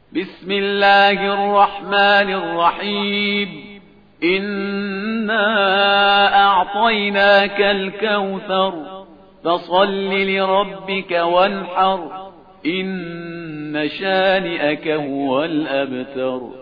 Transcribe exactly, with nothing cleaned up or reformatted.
بسم الله الرحمن الرحيم إنا أعطيناك الكوثر فصل لربك وانحر إن شانئك هو الأبتر.